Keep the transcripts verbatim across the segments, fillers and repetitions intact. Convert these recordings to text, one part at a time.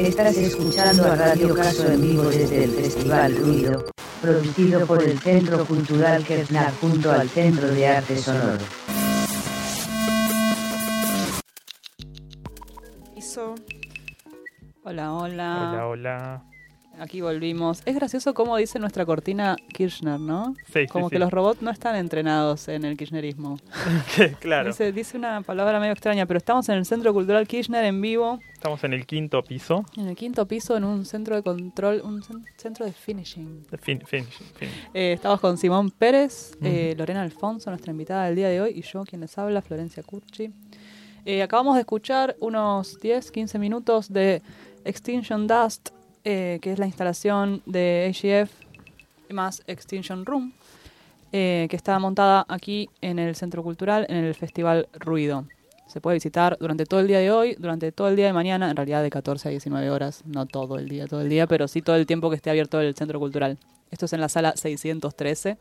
Estás escuchando a Radio Caso en vivo desde el Festival Ruido, producido por el Centro Cultural Kirchner junto al Centro de Arte Sonoro. Hola, hola. Hola, hola. Aquí volvimos. Es gracioso cómo dice nuestra cortina Kirchner, ¿no? Sí, Como sí, que sí. los robots no están entrenados en el kirchnerismo. Claro. Dice, dice una palabra medio extraña, pero estamos en el Centro Cultural Kirchner en vivo. Estamos en el quinto piso. En el quinto piso, en un centro de control, un cen- centro de finishing. Fin, fin, fin. Eh, estamos con Simón Pérez, Ujú. eh, Lorena Alfonso, nuestra invitada del día de hoy, y yo, quien les habla, Florencia Curchi. Eh, acabamos de escuchar unos diez, quince minutos de Extinction Dust, eh, que es la instalación de A G F más Extinction Room, eh, que está montada aquí en el Centro Cultural, en el Festival Ruido. Se puede visitar durante todo el día de hoy, durante todo el día de mañana, en realidad de catorce a diecinueve horas, no todo el día, todo el día, pero sí todo el tiempo que esté abierto el Centro Cultural. Esto es en la sala seiscientos trece.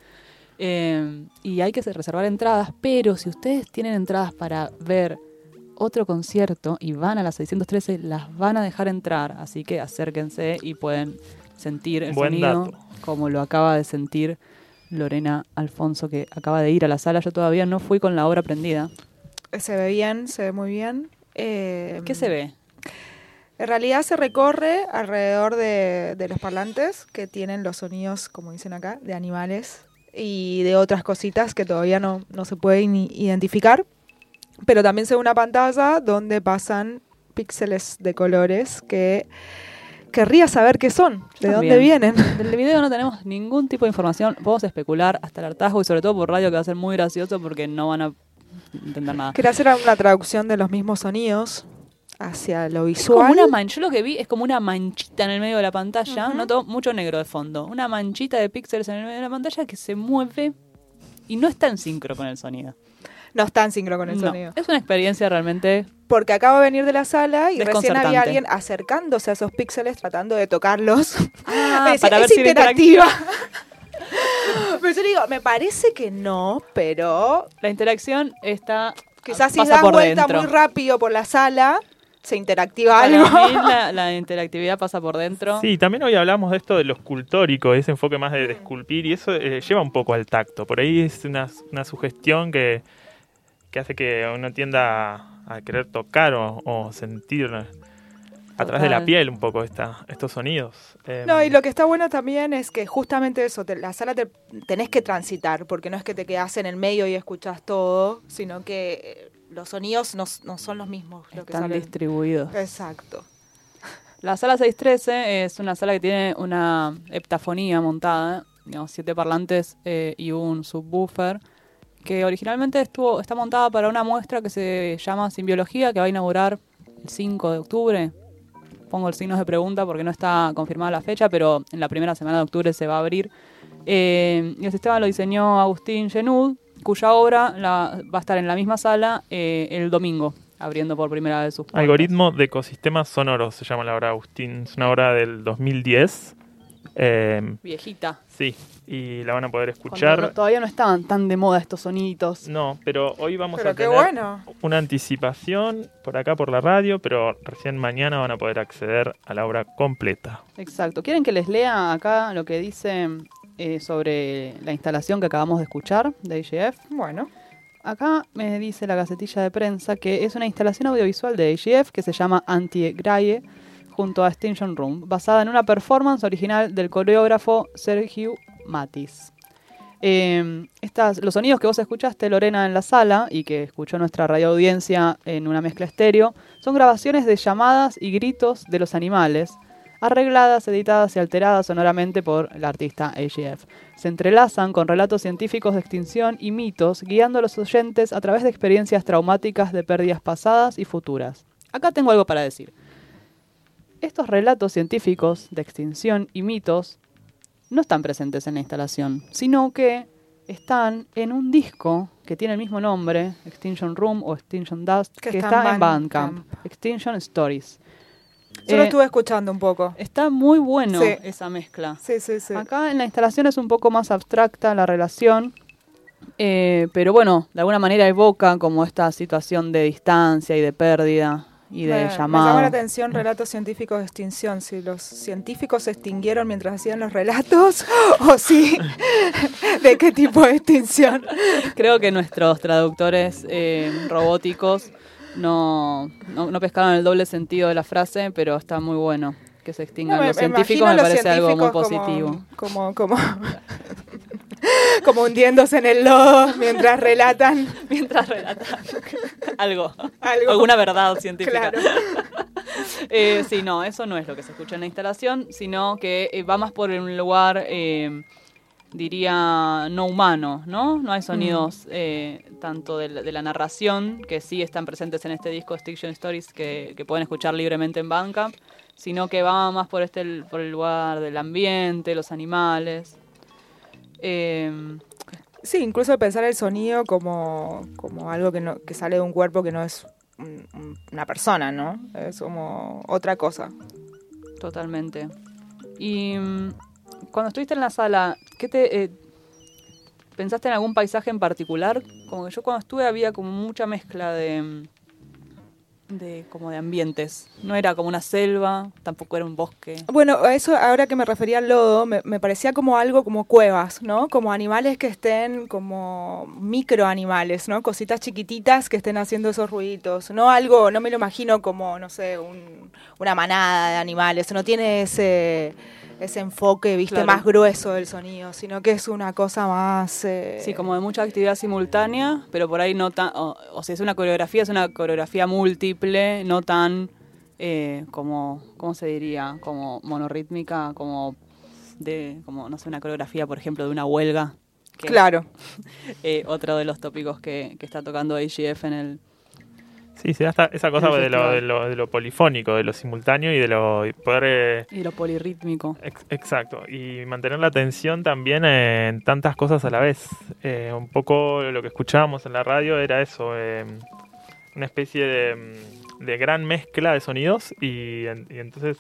Eh, y hay que reservar entradas, pero si ustedes tienen entradas para ver otro concierto y van a las seiscientos trece, las van a dejar entrar, así que acérquense y pueden sentir el Buen sonido dato. como lo acaba de sentir Lorena Alfonso, que acaba de ir a la sala. Yo todavía no fui con la obra prendida. Se ve bien, se ve muy bien. Eh, ¿Qué se ve? En realidad se recorre alrededor de, de los parlantes que tienen los sonidos, como dicen acá, de animales y de otras cositas que todavía no, no se pueden i- identificar. Pero también se ve una pantalla donde pasan píxeles de colores que querría saber qué son, de También. dónde vienen. Del video no tenemos ningún tipo de información. Podemos especular hasta el hartazgo y sobre todo por radio, que va a ser muy gracioso porque no van a entender nada. Quería hacer una traducción de los mismos sonidos hacia lo Como visual. una man- yo lo que vi es como una manchita en el medio de la pantalla, Ujú. noto mucho negro de fondo, una manchita de píxeles en el medio de la pantalla que se mueve y no está en sincro con el sonido. No está en sincro con el No, sonido. es una experiencia realmente. Porque acabo de venir de la sala y recién Desconcertante. había alguien acercándose a esos píxeles tratando de tocarlos. Ah, Me decía, para ver es si era interactiva. Pero yo digo, me parece que no, pero La interacción está. quizás si pasa das por vuelta dentro. muy rápido por la sala, se interactiva Para algo. mí la, la interactividad pasa por dentro. Sí, también hoy hablamos de esto de lo escultórico, ese enfoque más de, de esculpir, y eso eh, lleva un poco al tacto. Por ahí es una, una sugestión que, que hace que uno tienda a, a querer tocar o, o sentir a través de la Total. piel un poco esta, estos sonidos. Eh, No, y lo que está bueno también es que justamente eso, te- la sala te tenés que transitar, porque no es que te quedás en el medio y escuchás todo, sino que eh, los sonidos no, no son los mismos. Lo que Están salen. distribuidos. Exacto. La sala seiscientos trece es una sala que tiene una heptafonía montada, digamos, siete parlantes eh, y un subwoofer, que originalmente estuvo está montada para una muestra que se llama Simbiología, que va a inaugurar el cinco de octubre. Pongo el signos de pregunta porque no está confirmada la fecha, pero en la primera semana de octubre se va a abrir. Eh, y el sistema lo diseñó Agustín Genud, cuya obra la- va a estar en la misma sala eh, el domingo, abriendo por primera vez sus puertas. Algoritmo de ecosistemas sonoros se llama la obra, Agustín. Es una obra del dos mil diez. Eh, Viejita. sí, y la van a poder Cuando escuchar. no- todavía no estaban tan de moda estos soniditos. No, pero hoy vamos Pero a qué tener bueno. una anticipación por acá por la radio, pero recién mañana van a poder acceder a la obra completa. Exacto. ¿Quieren que les lea acá lo que dice eh, sobre la instalación que acabamos de escuchar de A G F? Bueno. Acá me dice la gacetilla de prensa que es una instalación audiovisual de A G F que se llama Anti-Graye junto a Extinction Room, basada en una performance original del coreógrafo Sergiu Matis. Eh, estas, los sonidos que vos escuchaste, Lorena, en la sala y que escuchó nuestra radioaudiencia en una mezcla estéreo, son grabaciones de llamadas y gritos de los animales, arregladas, editadas y alteradas sonoramente por el artista A G F. Se entrelazan con relatos científicos de extinción y mitos, guiando a los oyentes a través de experiencias traumáticas de pérdidas pasadas y futuras. Acá tengo algo para decir. Estos relatos científicos de extinción y mitos no están presentes en la instalación, sino que están en un disco que tiene el mismo nombre, Extinction Room o Extinction Dust, que, Que está, está en en Bandcamp, Bandcamp. Extinction Stories. Yo lo Eh, estuve escuchando un poco. Está muy bueno Sí. esa mezcla. Sí, sí, sí. Acá en la instalación es un poco más abstracta la relación, eh, pero bueno, de alguna manera evoca como esta situación de distancia y de pérdida y de me, llamado. Me llama la atención relatos científicos de extinción. Si los científicos se extinguieron mientras hacían los relatos o si de qué tipo de extinción. Creo que nuestros traductores eh, robóticos no, no, no pescaron el doble sentido de la frase, pero está muy bueno que se extingan No, me, los me científicos, me los parece algo muy científicos positivo. Como, como, como, como hundiéndose en el lodo mientras relatan. Mientras relatan algo, Algo. alguna verdad científica. Claro. eh, sí, no, eso no es lo que se escucha en la instalación, sino que eh, va más por un lugar, eh, diría, no humano, ¿no? No hay sonidos eh, tanto de la, de la narración, que sí están presentes en este disco Extinction Stories, que, que pueden escuchar libremente en Bandcamp, sino que va más por este por el lugar del ambiente, los animales. Eh, Sí, incluso pensar el sonido como, como algo que, no, que sale de un cuerpo que no es un, un, una persona, ¿no? Es como otra cosa. Totalmente. Y mm, cuando estuviste en la sala, ¿qué te eh, pensaste en algún paisaje en particular? Como que yo cuando estuve había como mucha mezcla de de como de ambientes. No era como una selva, tampoco era un bosque. Bueno, a eso ahora que me refería al lodo, me, me parecía como algo como cuevas, ¿no? Como animales que estén como microanimales, ¿no? Cositas chiquititas que estén haciendo esos ruiditos. No algo, no me lo imagino como, no sé, un, una manada de animales. No tiene ese ese enfoque, viste, Claro. más grueso del sonido, sino que es una cosa más... Eh... Sí, como de mucha actividad simultánea, pero por ahí no tan... O, o sea, es una coreografía, es una coreografía múltiple, no tan eh, como... ¿Cómo se diría? Como monorítmica, como de... como no sé, una coreografía, por ejemplo, de una huelga. Que Claro. Es, eh, otro de los tópicos que, que está tocando A G F en el... Sí, se da esta- esa cosa El de lo, festival. de, lo, de lo polifónico, de lo simultáneo y de lo y poder... eh, Y lo polirrítmico. ex- exacto, y mantener la atención también en tantas cosas a la vez. Eh, un poco lo que escuchábamos en la radio era eso, eh, una especie de, mm, de gran mezcla de sonidos y, en- y entonces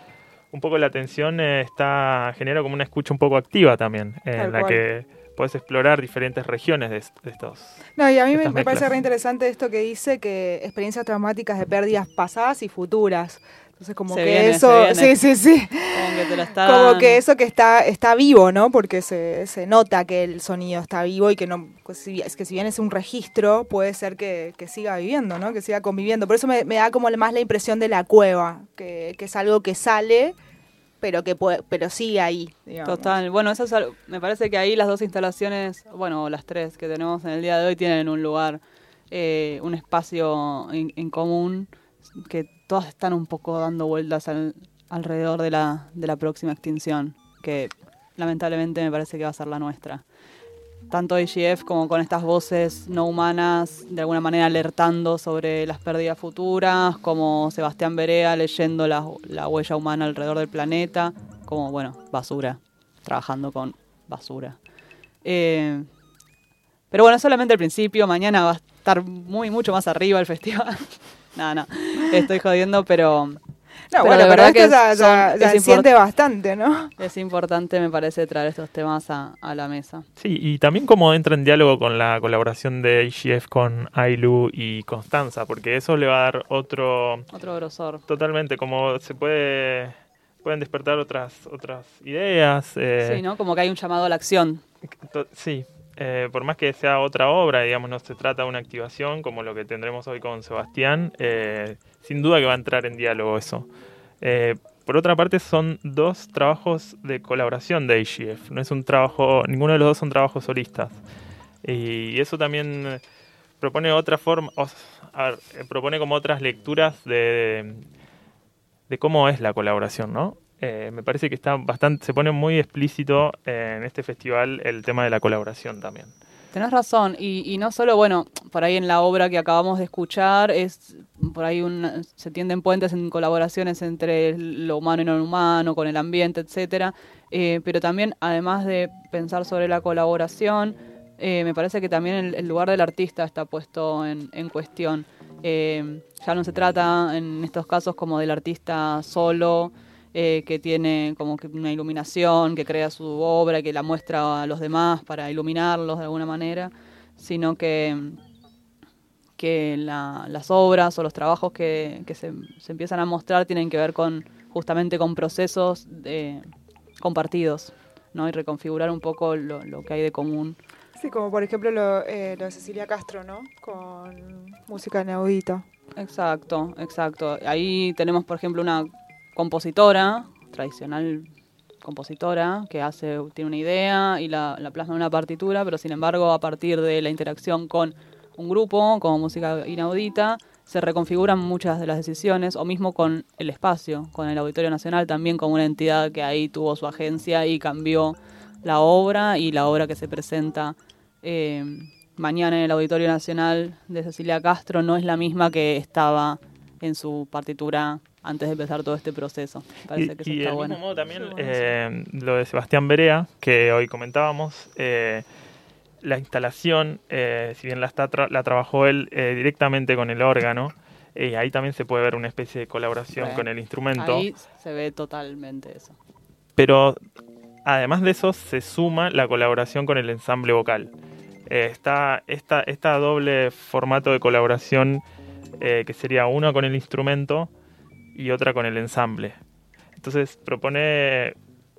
un poco la atención eh, está genera como una escucha un poco activa también, eh, Tal en la cual. que puedes explorar diferentes regiones de, est- de estos. No, y a mí me, Estas me parece mezclas. re interesante esto que dice que experiencias traumáticas de pérdidas pasadas y futuras. Entonces como Se que viene, eso, se viene. sí, sí, sí. Como que te la están... Como que eso que está está vivo, ¿no? Porque se, se nota que el sonido está vivo y que no pues, si, es que si bien es un registro, puede ser que, que siga viviendo, ¿no? Que siga conviviendo. Por eso me, me da como más la impresión de la cueva, que, que es algo que sale, pero que puede, pero sigue ahí, digamos. Total. Bueno, eso es algo- me parece que ahí las dos instalaciones, bueno, las tres que tenemos en el día de hoy tienen un lugar, eh, un espacio en, en común, que todas están un poco dando vueltas al- alrededor de la, de la próxima extinción, que lamentablemente me parece que va a ser la nuestra. Tanto A G F como con estas voces no humanas, de alguna manera alertando sobre las pérdidas futuras, como Sebastián Berea leyendo la, la huella humana alrededor del planeta, como, bueno, basura, trabajando con basura. Eh, pero bueno, es solamente el principio, mañana va a estar muy, mucho más arriba el festival. no, no, estoy jodiendo, pero... No, Pero bueno, de pero verdad esto que ya, ya, son- ya es enciende import- bastante, ¿no? Es importante, me parece, traer estos temas a, a la mesa. Sí, y también cómo entra en diálogo con la colaboración de A G F con Ailu y Constanza, porque eso le va a dar otro... Otro grosor. Totalmente, como se puede... Pueden despertar otras otras ideas. eh, Sí, ¿no? Como que hay un llamado a la acción. to- sí, eh, por más que sea otra obra, digamos, no se trata de una activación como lo que tendremos hoy con Sebastián, eh, sin duda que va a entrar en diálogo eso. Eh, por otra parte, son dos trabajos de colaboración de A G F, no es un trabajo, ninguno de los dos son trabajos solistas. Y eso también eh, propone otra forma, o s- a ver, eh, propone como otras lecturas de, de cómo es la colaboración, ¿no? Eh, me parece que está bastante, se pone muy explícito eh, en este festival el tema de la colaboración también. Tenés razón, y, y no solo, bueno, por ahí en la obra que acabamos de escuchar, es por ahí un, se tienden puentes en colaboraciones entre lo humano y no humano, con el ambiente, etcétera. Eh, pero también, además de pensar sobre la colaboración, eh, me parece que también el, el lugar del artista está puesto en, en cuestión. Eh, ya no se trata en estos casos como del artista solo, eh, que tiene como que una iluminación, que crea su obra, que la muestra a los demás para iluminarlos de alguna manera, sino que, que la, las obras o los trabajos que, que se, se empiezan a mostrar tienen que ver con justamente con procesos de, compartidos, ¿no? Y reconfigurar un poco lo, lo que hay de común. Sí, como por ejemplo lo, eh, lo de Cecilia Castro, ¿no? Con música inaudita. Exacto, exacto. Ahí tenemos, por ejemplo, una compositora, tradicional compositora, que hace tiene una idea y la, la plasma en una partitura, pero sin embargo, a partir de la interacción con un grupo, como música inaudita, se reconfiguran muchas de las decisiones, o mismo con el espacio, con el Auditorio Nacional, también como una entidad que ahí tuvo su agencia y cambió la obra, y la obra que se presenta eh, mañana en el Auditorio Nacional de Cecilia Castro no es la misma que estaba en su partitura antes de empezar todo este proceso. Parece y que eso y está del bueno. mismo modo también Sí, bueno, eh, lo de Sebastián Berea, que hoy comentábamos, eh, la instalación, eh, si bien la, está tra- la trabajó él eh, directamente con el órgano, eh, ahí también se puede ver una especie de colaboración Bueno, con el instrumento. Ahí se ve totalmente eso. Pero además de eso se suma la colaboración con el ensamble vocal. Eh, está esta, esta doble formato de colaboración eh, que sería una con el instrumento y otra con el ensamble. Entonces propone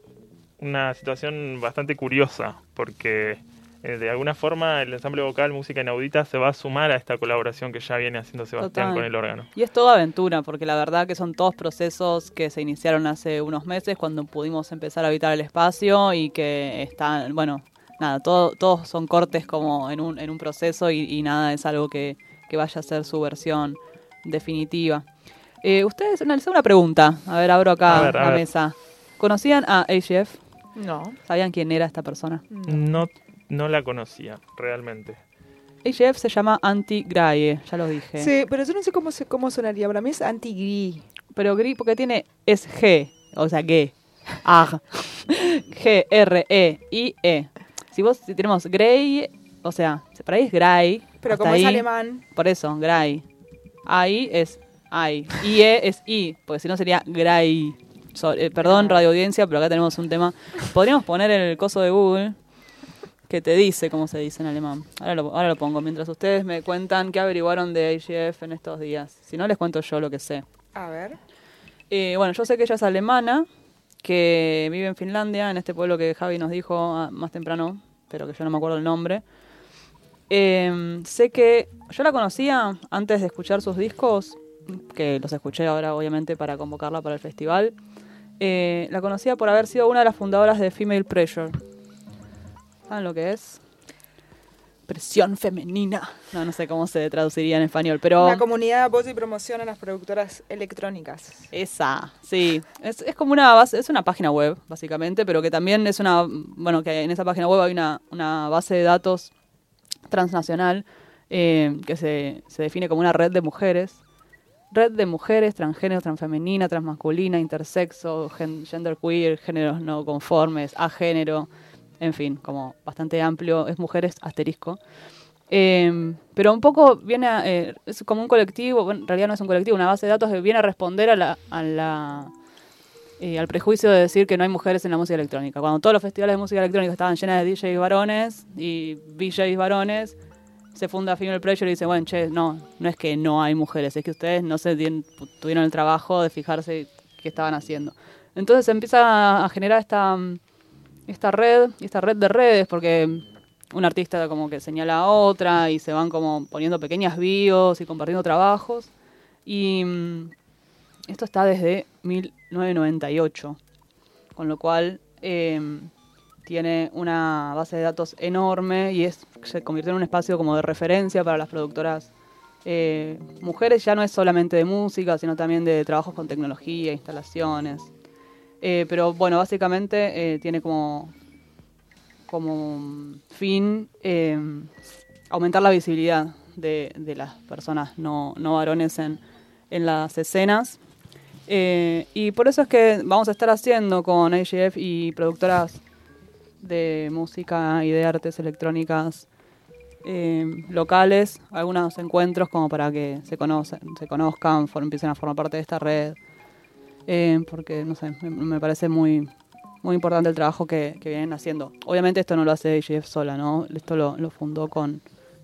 una situación bastante curiosa, porque eh, de alguna forma el ensamble vocal Música Inaudita se va a sumar a esta colaboración que ya viene haciendo Sebastián Total. con el órgano. Y es toda aventura, porque la verdad que son todos procesos que se iniciaron hace unos meses cuando pudimos empezar a habitar el espacio y que están, bueno, nada, todo, todos son cortes como en un, en un proceso y, y nada es algo que, que vaya a ser su versión definitiva. Eh, ustedes, una, una pregunta, a ver, abro acá A ver, a la ver. mesa. ¿Conocían a A G F? No. ¿Sabían quién era esta persona? No, no la conocía, realmente. A G F se llama Antti Graye, ya lo dije. Sí, pero yo no sé cómo se, cómo sonaría. Para mí es anti-gris. Pero gris porque tiene, es G, o sea, G. Ag. G, R, E, I, E. Si vos, si tenemos Grey, o sea, por ahí es Gray. Pero hasta como es ahí, alemán. por eso, Gray. Ahí es I. I, E es I, porque si no sería Gray. So- eh, perdón, radio audiencia, pero acá tenemos un tema. Podríamos poner el coso de Google que te dice cómo se dice en alemán. Ahora lo, ahora lo pongo, mientras ustedes me cuentan qué averiguaron de A G F en estos días. Si no, les cuento yo lo que sé. A ver. Eh, bueno, yo sé que ella es alemana, que vive en Finlandia, en este pueblo que Javi nos dijo ah, más temprano, pero que yo no me acuerdo el nombre. Eh, sé que yo la conocía antes de escuchar sus discos, que los escuché ahora obviamente para convocarla para el festival. Eh, la conocía por haber sido una de las fundadoras de Female Pressure. ¿Saben lo que es? Presión femenina. No, no sé cómo se traduciría en español, pero... Una comunidad de apoyo y promoción a las productoras electrónicas. Esa, sí. Es, es como una base, es una página web, básicamente, pero que también es una, bueno, que en esa página web hay una, una base de datos transnacional eh, que se, se define como una red de mujeres. Red de mujeres, transgénero, transfemenina, transmasculina, intersexo, gen, genderqueer, géneros no conformes, agénero, en fin, como bastante amplio, es mujeres asterisco. Eh, pero un poco viene a, eh, es como un colectivo, bueno, en realidad no es un colectivo, una base de datos que viene a responder a la, a la, eh, al prejuicio de decir que no hay mujeres en la música electrónica. Cuando todos los festivales de música electrónica estaban llenos de D Js varones y V Js varones, se funda Female Pressure y dice, bueno, che, no, no es que no hay mujeres, es que ustedes no se dien, tuvieron el trabajo de fijarse qué estaban haciendo. Entonces se empieza a, a generar esta, esta red, esta red de redes, porque un artista como que señala a otra y se van como poniendo pequeñas bios y compartiendo trabajos. Y mm, esto está desde mil novecientos noventa y ocho, con lo cual eh, tiene una base de datos enorme y es, se convirtió en un espacio como de referencia para las productoras eh, mujeres. Ya no es solamente de música, sino también de trabajos con tecnología, instalaciones. Eh, pero bueno, básicamente eh, tiene como... como fin eh, aumentar la visibilidad de, de las personas no, no varones en, en las escenas. Eh, y por eso es que vamos a estar haciendo con A G F y productoras de música y de artes electrónicas eh, locales, algunos encuentros como para que se conocen, se conozcan, for, empiecen a formar parte de esta red. Eh, porque, no sé, me, me parece muy... muy importante el trabajo que, que vienen haciendo. Obviamente esto no lo hace A G F sola, ¿no? Esto lo, lo fundó con,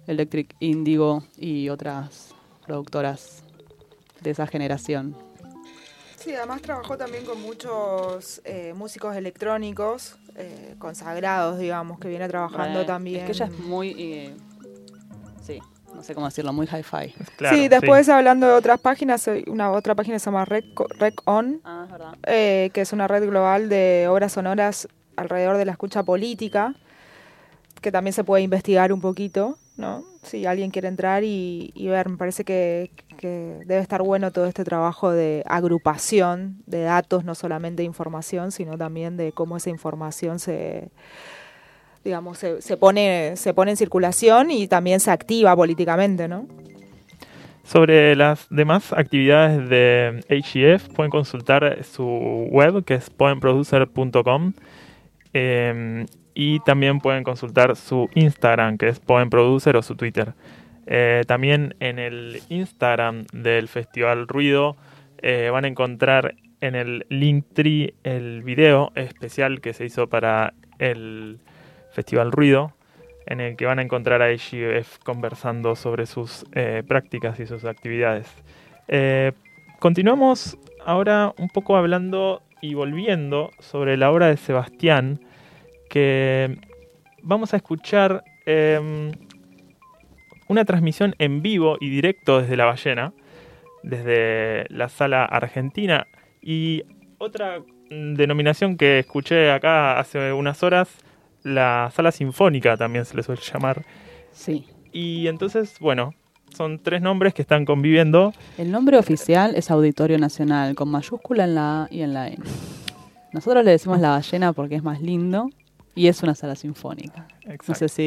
Electric Indigo y otras productoras de esa generación. Sí, además trabajó también con muchos eh, músicos electrónicos eh, consagrados, digamos, que viene trabajando Bueno, también. Es que ella es muy... Eh, sí, no sé cómo decirlo, muy hi-fi. Claro, sí, después hablando de otras páginas, hay una otra página se llama Rec, Rec On, Ah, es verdad. eh, que es una red global de obras sonoras alrededor de la escucha política, que también se puede investigar un poquito, ¿no? Si alguien quiere entrar y, y ver, me parece que, que debe estar bueno todo este trabajo de agrupación de datos, no solamente de información, sino también de cómo esa información se, digamos, se, se pone, se pone en circulación y también se activa políticamente, ¿no? Sobre las demás actividades de H E F pueden consultar su web, que es poem producer punto com, eh, y también pueden consultar su Instagram, que es poemproducer, o su Twitter. Eh, también en el Instagram del Festival Ruido eh, van a encontrar en el Linktree el video especial que se hizo para el Festival Ruido, en el que van a encontrar a H E F conversando sobre sus eh, prácticas y sus actividades. Eh, continuamos ahora un poco hablando y volviendo sobre la obra de Sebastián, que vamos a escuchar eh, una transmisión en vivo y directo desde La Ballena, desde la Sala Argentina, y otra mm, denominación que escuché acá hace unas horas, la Sala Sinfónica también se le suele llamar. Sí. Y entonces, bueno, son tres nombres que están conviviendo. El nombre oficial es Auditorio Nacional, con mayúscula en la A y en la N. Nosotros le decimos La Ballena porque es más lindo y es una sala sinfónica. Exacto. No sé si...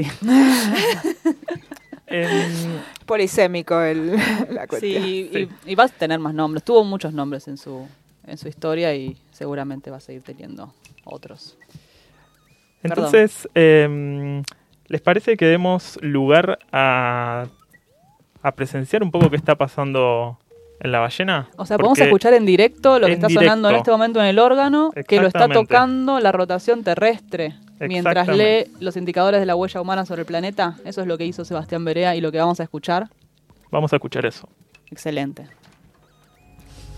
En- Polisémico el, la cuestión. Sí, Sí. Y, y va a tener más nombres. Tuvo muchos nombres en su, en su historia y seguramente va a seguir teniendo otros. Entonces, eh, ¿les parece que demos lugar a, a presenciar un poco qué está pasando en La Ballena? O sea, podemos Porque escuchar en directo lo que en está sonando en directo. este momento en el órgano, que lo está Exactamente. tocando la rotación terrestre mientras lee Exactamente. los indicadores de la huella humana sobre el planeta. Eso es lo que hizo Sebastián Berea y lo que vamos a escuchar. Vamos a escuchar eso. Excelente.